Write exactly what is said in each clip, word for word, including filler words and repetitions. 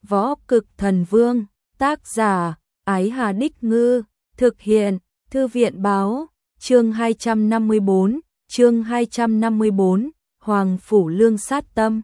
Võ Cực Thần Vương, tác giả, Ái Hà Đích Ngư, thực hiện, Thư viện Báo, chương hai trăm năm mươi bốn, chương hai trăm năm mươi bốn, Hoàng Phủ Lương sát tâm.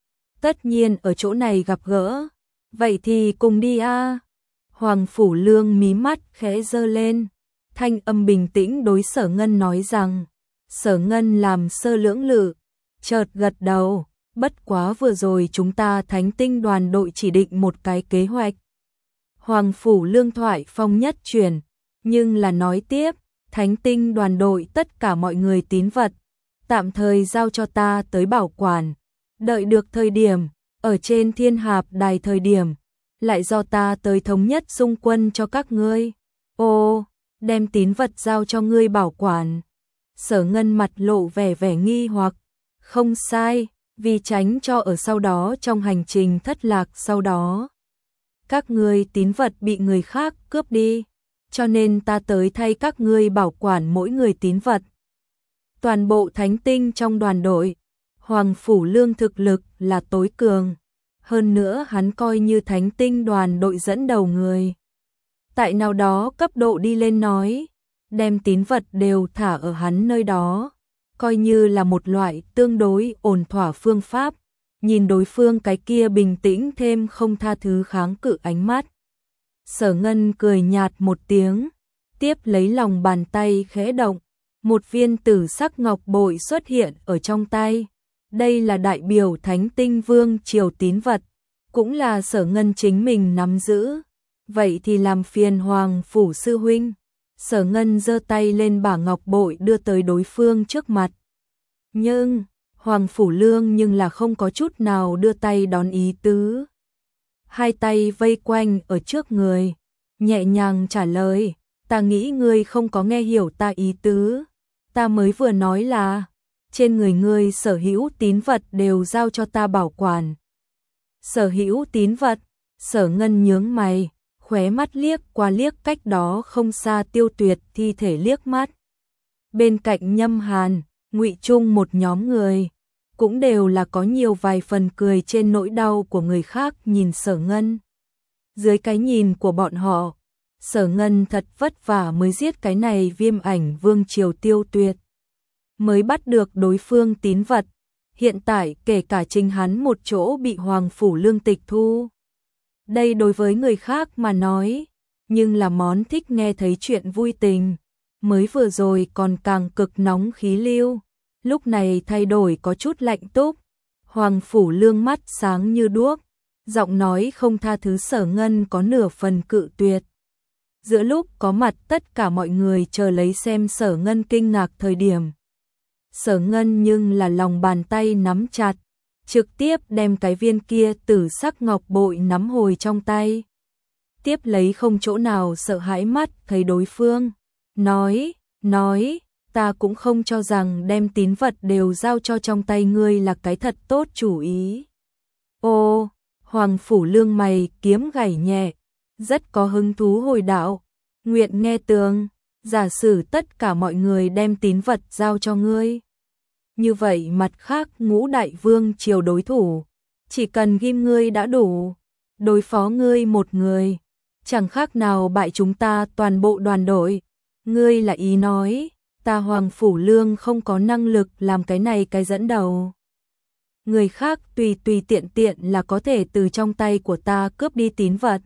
Tất nhiên ở chỗ này gặp gỡ, vậy thì cùng đi a. Hoàng Phủ Lương mí mắt khẽ giơ lên, thanh âm bình tĩnh đối Sở Ngân nói rằng, Sở Ngân làm sơ lưỡng lự, chợt gật đầu, bất quá vừa rồi chúng ta Thánh Tinh đoàn đội chỉ định một cái kế hoạch. Hoàng Phủ Lương thoại phong nhất chuyển, nhưng là nói tiếp, Thánh Tinh đoàn đội tất cả mọi người tín vật, tạm thời giao cho ta tới bảo quản, đợi được thời điểm, ở trên Thiên Hạp Đài thời điểm, lại do ta tới thống nhất xung quân cho các ngươi. Ô, đem tín vật giao cho ngươi bảo quản. Sở Ngân mặt lộ vẻ vẻ nghi hoặc, không sai, vì tránh cho ở sau đó trong hành trình thất lạc sau đó. Các ngươi tín vật bị người khác cướp đi, cho nên ta tới thay các ngươi bảo quản mỗi người tín vật. Toàn bộ Thánh Tinh trong đoàn đội, Hoàng Phủ Lương thực lực là tối cường, hơn nữa hắn coi như Thánh Tinh đoàn đội dẫn đầu người. Tại nào đó cấp độ đi lên nói, đem tín vật đều thả ở hắn nơi đó, coi như là một loại tương đối ổn thỏa phương pháp, nhìn đối phương cái kia bình tĩnh thêm không tha thứ kháng cự ánh mắt. Sở Ngân cười nhạt một tiếng, tiếp lấy lòng bàn tay khẽ động, một viên tử sắc ngọc bội xuất hiện ở trong tay. Đây là đại biểu Thánh Tinh Vương triều tín vật, cũng là Sở Ngân chính mình nắm giữ. Vậy thì làm phiền Hoàng Phủ sư huynh. Sở Ngân giơ tay lên bả ngọc bội đưa tới đối phương trước mặt. Nhưng, Hoàng Phủ Lương nhưng là không có chút nào đưa tay đón ý tứ. Hai tay vây quanh ở trước người, nhẹ nhàng trả lời, ta nghĩ ngươi không có nghe hiểu ta ý tứ. Ta mới vừa nói là, trên người ngươi sở hữu tín vật đều giao cho ta bảo quản. Sở hữu tín vật, Sở Ngân nhướng mày, khóe mắt liếc qua liếc cách đó không xa Tiêu Tuyệt thi thể liếc mắt. Bên cạnh Nhâm Hàn, Ngụy Trung một nhóm người, cũng đều là có nhiều vài phần cười trên nỗi đau của người khác nhìn Sở Ngân. Dưới cái nhìn của bọn họ, Sở Ngân thật vất vả mới giết cái này Viêm Ảnh Vương triều Tiêu Tuyệt, mới bắt được đối phương tín vật, hiện tại kể cả chính hắn một chỗ bị Hoàng Phủ Lương tịch thu. Đây đối với người khác mà nói, nhưng là món thích nghe thấy chuyện vui tình, mới vừa rồi còn càng cực nóng khí lưu, lúc này thay đổi có chút lạnh túc. Hoàng Phủ Lương mắt sáng như đuốc, giọng nói không tha thứ Sở Ngân có nửa phần cự tuyệt. Giữa lúc có mặt tất cả mọi người chờ lấy xem Sở Ngân kinh ngạc thời điểm, Sở Ngân nhưng là lòng bàn tay nắm chặt, trực tiếp đem cái viên kia tử sắc ngọc bội nắm hồi trong tay. Tiếp lấy không chỗ nào sợ hãi mắt thấy đối phương, nói, nói, ta cũng không cho rằng đem tín vật đều giao cho trong tay ngươi là cái thật tốt chủ ý. Ô, Hoàng Phủ Lương mày kiếm gảy nhẹ, rất có hứng thú hồi đạo, nguyện nghe tường, giả sử tất cả mọi người đem tín vật giao cho ngươi. Như vậy mặt khác ngũ đại vương triều đối thủ, chỉ cần ghim ngươi đã đủ, đối phó ngươi một người, chẳng khác nào bại chúng ta toàn bộ đoàn đội. Ngươi là ý nói, ta Hoàng Phủ Lương không có năng lực làm cái này cái dẫn đầu. Người khác tùy tùy tiện tiện là có thể từ trong tay của ta cướp đi tín vật.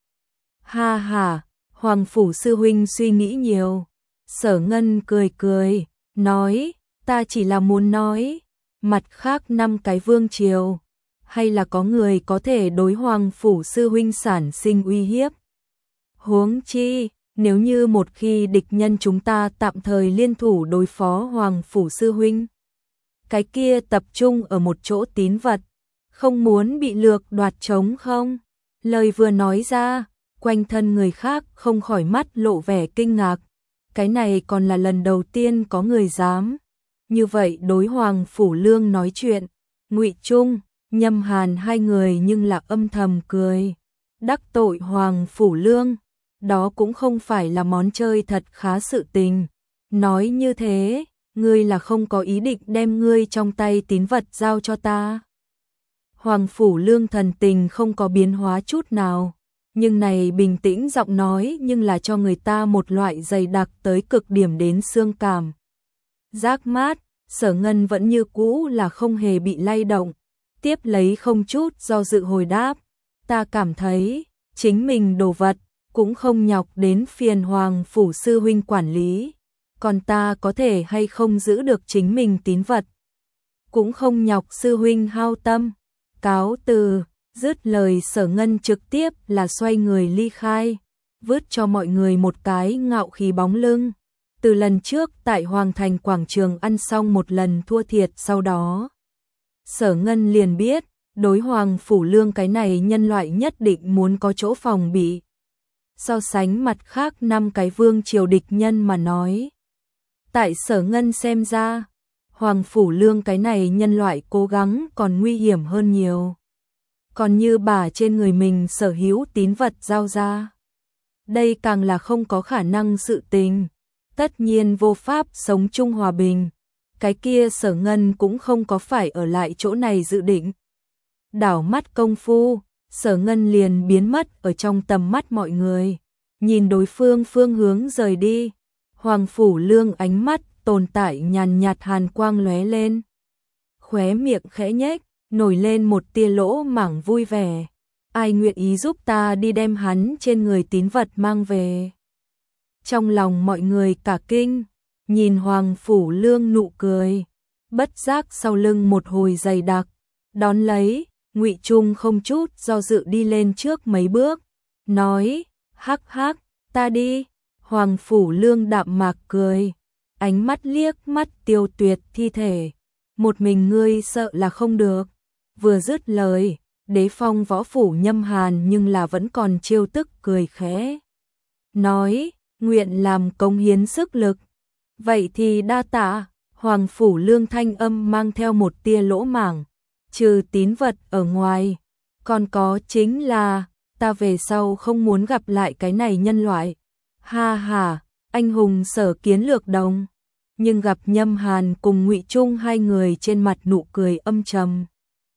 Ha ha, Hoàng Phủ sư huynh suy nghĩ nhiều. Sở Ngân cười cười, nói, ta chỉ là muốn nói, mặt khác năm cái vương triều, hay là có người có thể đối Hoàng Phủ sư huynh sản sinh uy hiếp. Huống chi, nếu như một khi địch nhân chúng ta tạm thời liên thủ đối phó Hoàng Phủ sư huynh, cái kia tập trung ở một chỗ tín vật, không muốn bị lược đoạt trống không? Lời vừa nói ra, quanh thân người khác không khỏi mắt lộ vẻ kinh ngạc. Cái này còn là lần đầu tiên có người dám như vậy đối Hoàng Phủ Lương nói chuyện. Ngụy Trung, Nhâm Hàn hai người nhưng là âm thầm cười. Đắc tội Hoàng Phủ Lương, đó cũng không phải là món chơi thật khá sự tình. Nói như thế, ngươi là không có ý định đem ngươi trong tay tín vật giao cho ta. Hoàng Phủ Lương thần tình không có biến hóa chút nào, nhưng này bình tĩnh giọng nói nhưng là cho người ta một loại dày đặc tới cực điểm đến xương cảm. Giác mát, Sở Ngân vẫn như cũ là không hề bị lay động, tiếp lấy không chút do dự hồi đáp, ta cảm thấy, chính mình đồ vật, cũng không nhọc đến phiền Hoàng Phủ sư huynh quản lý, còn ta có thể hay không giữ được chính mình tín vật. Cũng không nhọc sư huynh hao tâm, cáo từ, dứt lời Sở Ngân trực tiếp là xoay người ly khai, vứt cho mọi người một cái ngạo khí bóng lưng. Từ lần trước tại Hoàng Thành Quảng Trường ăn xong một lần thua thiệt sau đó. Sở Ngân liền biết, đối Hoàng Phủ Lương cái này nhân loại nhất định muốn có chỗ phòng bị. So sánh mặt khác năm cái vương triều địch nhân mà nói. Tại Sở Ngân xem ra, Hoàng Phủ Lương cái này nhân loại cố gắng còn nguy hiểm hơn nhiều. Còn như bà trên người mình sở hữu tín vật giao ra. Đây càng là không có khả năng sự tình. Tất nhiên vô pháp sống chung hòa bình. Cái kia Sở Ngân cũng không có phải ở lại chỗ này dự định. Đảo mắt công phu, Sở Ngân liền biến mất ở trong tầm mắt mọi người. Nhìn đối phương phương hướng rời đi. Hoàng Phủ Lương ánh mắt tồn tại nhàn nhạt hàn quang lóe lên. Khóe miệng khẽ nhếch, nổi lên một tia lỗ mảng vui vẻ. Ai nguyện ý giúp ta đi đem hắn trên người tín vật mang về. Trong lòng mọi người cả kinh, nhìn Hoàng Phủ Lương nụ cười, bất giác sau lưng một hồi dày đặc, đón lấy, Ngụy Trung không chút do dự đi lên trước mấy bước, nói, hắc hắc, ta đi. Hoàng Phủ Lương đạm mạc cười, ánh mắt liếc mắt tiêu tuyệt thi thể, một mình ngươi sợ là không được. Vừa dứt lời, Đế Phong Võ Phủ Nhâm Hàn nhưng là vẫn còn trêu tức cười khẽ, nói, nguyện làm cống hiến sức lực. Vậy thì đa tạ. Hoàng Phủ Lương thanh âm mang theo một tia lỗ mảng, trừ tín vật ở ngoài, còn có chính là, ta về sau không muốn gặp lại cái này nhân loại. Ha ha, anh hùng Sở Kiến lược đồng. Nhưng gặp Nhâm Hàn cùng Ngụy Trung hai người trên mặt nụ cười âm trầm.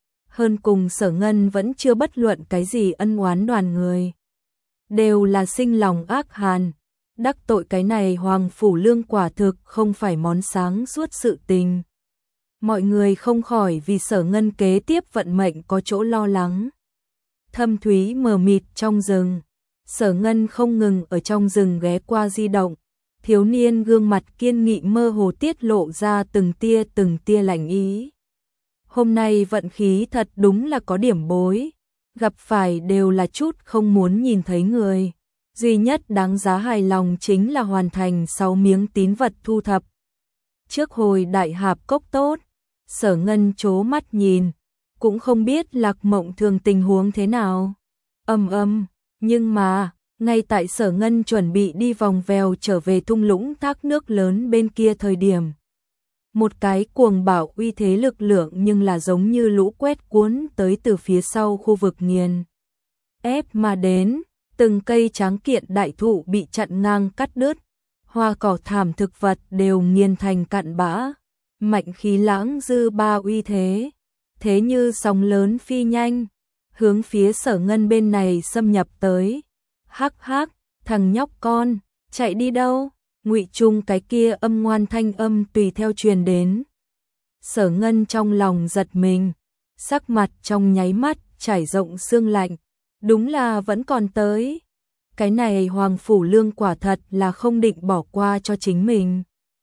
Hơn cùng Sở Ngân vẫn chưa bất luận cái gì ân oán đoàn người. Đều là sinh lòng ác hàn. Đắc tội cái này Hoàng Phủ Lương quả thực không phải món sáng suốt sự tình. Mọi người không khỏi vì Sở Ngân kế tiếp vận mệnh có chỗ lo lắng. Thâm thúy mờ mịt trong rừng. Sở Ngân không ngừng ở trong rừng ghé qua di động. Thiếu niên gương mặt kiên nghị mơ hồ tiết lộ ra từng tia từng tia lạnh ý. Hôm nay vận khí thật đúng là có điểm bối. Gặp phải đều là chút không muốn nhìn thấy người. Duy nhất đáng giá hài lòng chính là hoàn thành sáu miếng tín vật thu thập. Trước hồi đại hạp cốc tốt, Sở Ngân chố mắt nhìn, cũng không biết Lạc Mộng Thường tình huống thế nào. Âm âm, nhưng mà, ngay tại Sở Ngân chuẩn bị đi vòng vèo trở về thung lũng thác nước lớn bên kia thời điểm. Một cái cuồng bạo uy thế lực lượng nhưng là giống như lũ quét cuốn tới từ phía sau khu vực nghiền ép mà đến. Từng cây tráng kiện đại thụ bị chặn ngang cắt đứt, hoa cỏ thảm thực vật đều nghiền thành cặn bã, mạnh khí lãng dư ba uy thế, thế như sóng lớn phi nhanh, hướng phía Sở Ngân bên này xâm nhập tới. Hắc hắc, thằng nhóc con, chạy đi đâu? Ngụy Trung cái kia âm ngoan thanh âm tùy theo truyền đến. Sở Ngân trong lòng giật mình, sắc mặt trong nháy mắt trải rộng sương lạnh. Đúng là vẫn còn tới. Cái này Hoàng Phủ Lương quả thật là không định bỏ qua cho chính mình.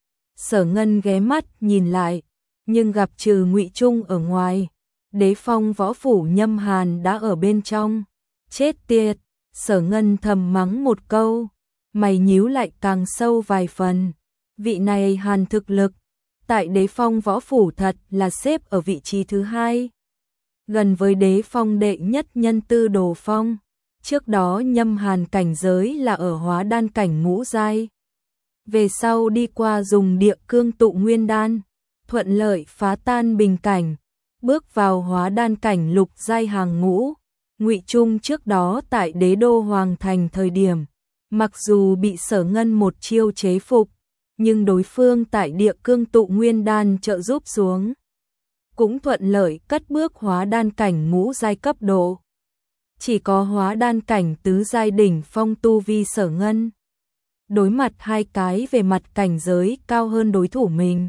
Sở Ngân ghé mắt nhìn lại, nhưng gặp trừ Ngụy Trung ở ngoài, Đế Phong Võ Phủ Nhâm Hàn đã ở bên trong. Chết tiệt, Sở Ngân thầm mắng một câu, mày nhíu lại càng sâu vài phần. Vị này Hàn thực lực, tại Đế Phong Võ Phủ thật là xếp ở vị trí thứ hai. Gần với Đế Phong đệ nhất nhân Tư Đồ Phong, trước đó Nhâm Hàn cảnh giới là ở hóa đan cảnh ngũ giai. Về sau đi qua dùng địa cương tụ nguyên đan, thuận lợi phá tan bình cảnh, bước vào hóa đan cảnh lục giai hàng ngũ. Ngụy Trung trước đó tại Đế đô Hoàng Thành thời điểm, mặc dù bị Sở Ngân một chiêu chế phục, nhưng đối phương tại địa cương tụ nguyên đan trợ giúp xuống, cũng thuận lợi cất bước hóa đan cảnh ngũ giai cấp độ. Chỉ có hóa đan cảnh tứ giai đỉnh phong tu vi Sở Ngân. Đối mặt hai cái về mặt cảnh giới cao hơn đối thủ mình.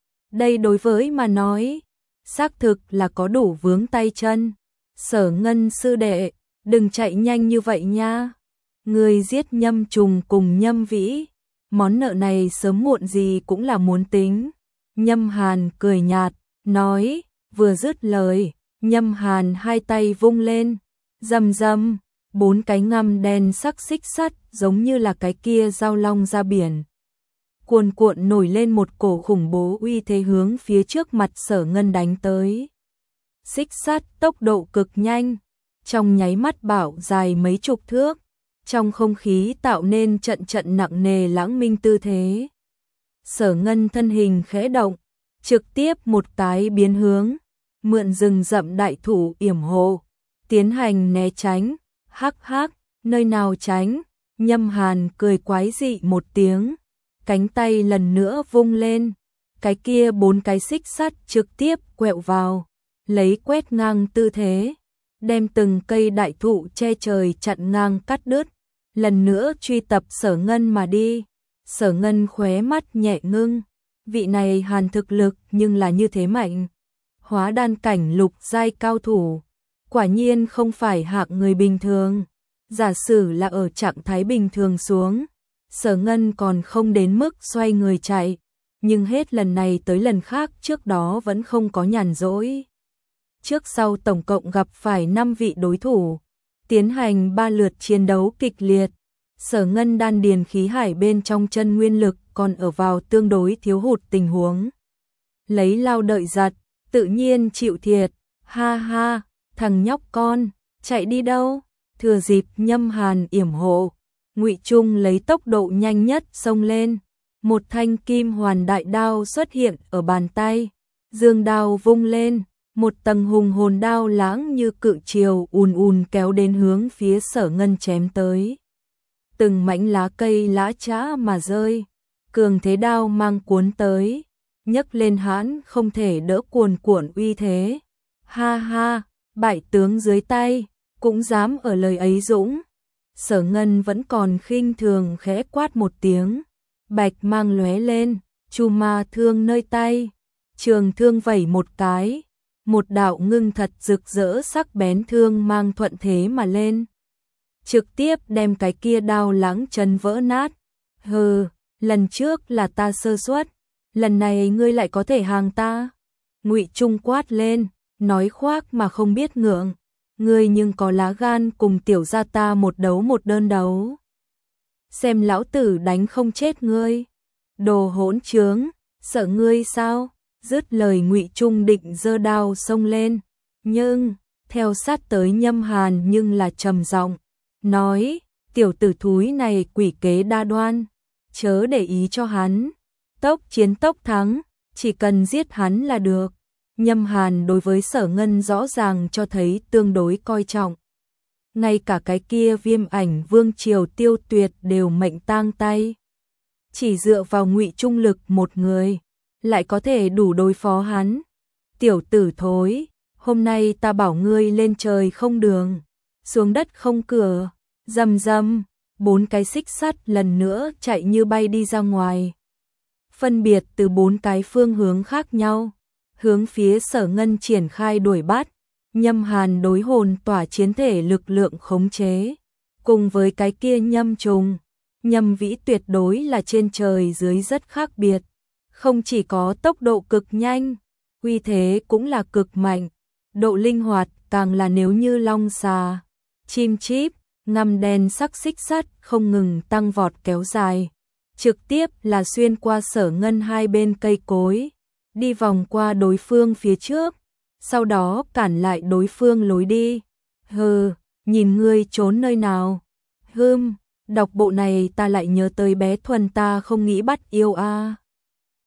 Đây đối với mà nói, xác thực là có đủ vướng tay chân. Sở Ngân sư đệ, đừng chạy nhanh như vậy nha. Người giết Nhâm Trùng cùng Nhâm Vĩ, món nợ này sớm muộn gì cũng là muốn tính. Nhâm Hàn cười nhạt, nói, vừa dứt lời, Nhâm Hàn hai tay vung lên, rầm rầm, bốn cái ngăm đen sắc xích sắt giống như là cái kia giao long ra biển. Cuồn cuộn nổi lên một cổ khủng bố uy thế hướng phía trước mặt Sở Ngân đánh tới. Xích sắt tốc độ cực nhanh, trong nháy mắt bảo dài mấy chục thước, trong không khí tạo nên trận trận nặng nề lãng minh tư thế. Sở Ngân thân hình khẽ động, trực tiếp một cái biến hướng, mượn rừng rậm đại thụ yểm hộ, tiến hành né tránh. Hắc hắc, nơi nào tránh? Nhâm Hàn cười quái dị một tiếng, cánh tay lần nữa vung lên, cái kia bốn cái xích sắt trực tiếp quẹo vào, lấy quét ngang tư thế, đem từng cây đại thụ che trời chặn ngang cắt đứt, lần nữa truy tập Sở Ngân mà đi. Sở Ngân khóe mắt nhẹ ngưng, vị này Hàn thực lực nhưng là như thế mạnh, hóa đan cảnh lục giai cao thủ, quả nhiên không phải hạng người bình thường. Giả sử là ở trạng thái bình thường xuống, Sở Ngân còn không đến mức xoay người chạy, nhưng hết lần này tới lần khác trước đó vẫn không có nhàn rỗi. Trước sau tổng cộng gặp phải năm vị đối thủ, tiến hành ba lượt chiến đấu kịch liệt. Sở Ngân đan điền khí hải bên trong chân nguyên lực còn ở vào tương đối thiếu hụt tình huống. Lấy lao đợi giật, tự nhiên chịu thiệt, ha ha, thằng nhóc con, chạy đi đâu? Thừa dịp Nhâm Hàn yểm hộ, Ngụy Trung lấy tốc độ nhanh nhất xông lên, một thanh kim hoàn đại đao xuất hiện ở bàn tay, dương đao vung lên, một tầng hùng hồn đao lãng như cự triều ùn ùn kéo đến hướng phía Sở Ngân chém tới. Từng mảnh lá cây lá chã mà rơi, cường thế đao mang cuốn tới, nhấc lên hãn không thể đỡ cuồn cuộn uy thế. Ha ha, bại tướng dưới tay, cũng dám ở lời ấy dũng. Sở Ngân vẫn còn khinh thường khẽ quát một tiếng, bạch mang lóe lên, chu ma thương nơi tay, trường thương vẩy một cái, một đạo ngưng thật rực rỡ sắc bén thương mang thuận thế mà lên, trực tiếp đem cái kia đao lãng chân vỡ nát. Hừ, lần trước là ta sơ suất, lần này ngươi lại có thể hàng ta. Ngụy Trung quát lên, nói khoác mà không biết ngượng, ngươi nhưng có lá gan cùng tiểu gia ta một đấu một đơn đấu. Xem lão tử đánh không chết ngươi. Đồ hỗn trướng, sợ ngươi sao? Dứt lời Ngụy Trung định giơ đao xông lên, nhưng theo sát tới Nhâm Hàn nhưng là trầm giọng nói, tiểu tử thúi này quỷ kế đa đoan, chớ để ý cho hắn, tốc chiến tốc thắng, chỉ cần giết hắn là được. Nhâm Hàn đối với Sở Ngân rõ ràng cho thấy tương đối coi trọng. Ngay cả cái kia Viêm Ảnh Vương triều Tiêu Tuyệt đều mệnh tang tay. Chỉ dựa vào Ngụy Trung lực một người, lại có thể đủ đối phó hắn. Tiểu tử thối, hôm nay ta bảo ngươi lên trời không đường, xuống đất không cửa. Rầm rầm, bốn cái xích sắt lần nữa chạy như bay đi ra ngoài. Phân biệt từ bốn cái phương hướng khác nhau, hướng phía Sở Ngân triển khai đuổi bắt. Nhâm Hàn đối hồn tỏa chiến thể lực lượng khống chế, cùng với cái kia Nhâm Trùng, Nhâm Vĩ tuyệt đối là trên trời dưới rất khác biệt. Không chỉ có tốc độ cực nhanh, uy thế cũng là cực mạnh, độ linh hoạt càng là nếu như long xà, chim chip, ngăm đen sắc xích sắt không ngừng tăng vọt kéo dài, trực tiếp là xuyên qua Sở Ngân hai bên cây cối, đi vòng qua đối phương phía trước, sau đó cản lại đối phương lối đi. Hừ, nhìn ngươi trốn nơi nào? Hừm, đọc bộ này ta lại nhớ tới bé Thuần ta không nghĩ bắt yêu a. À.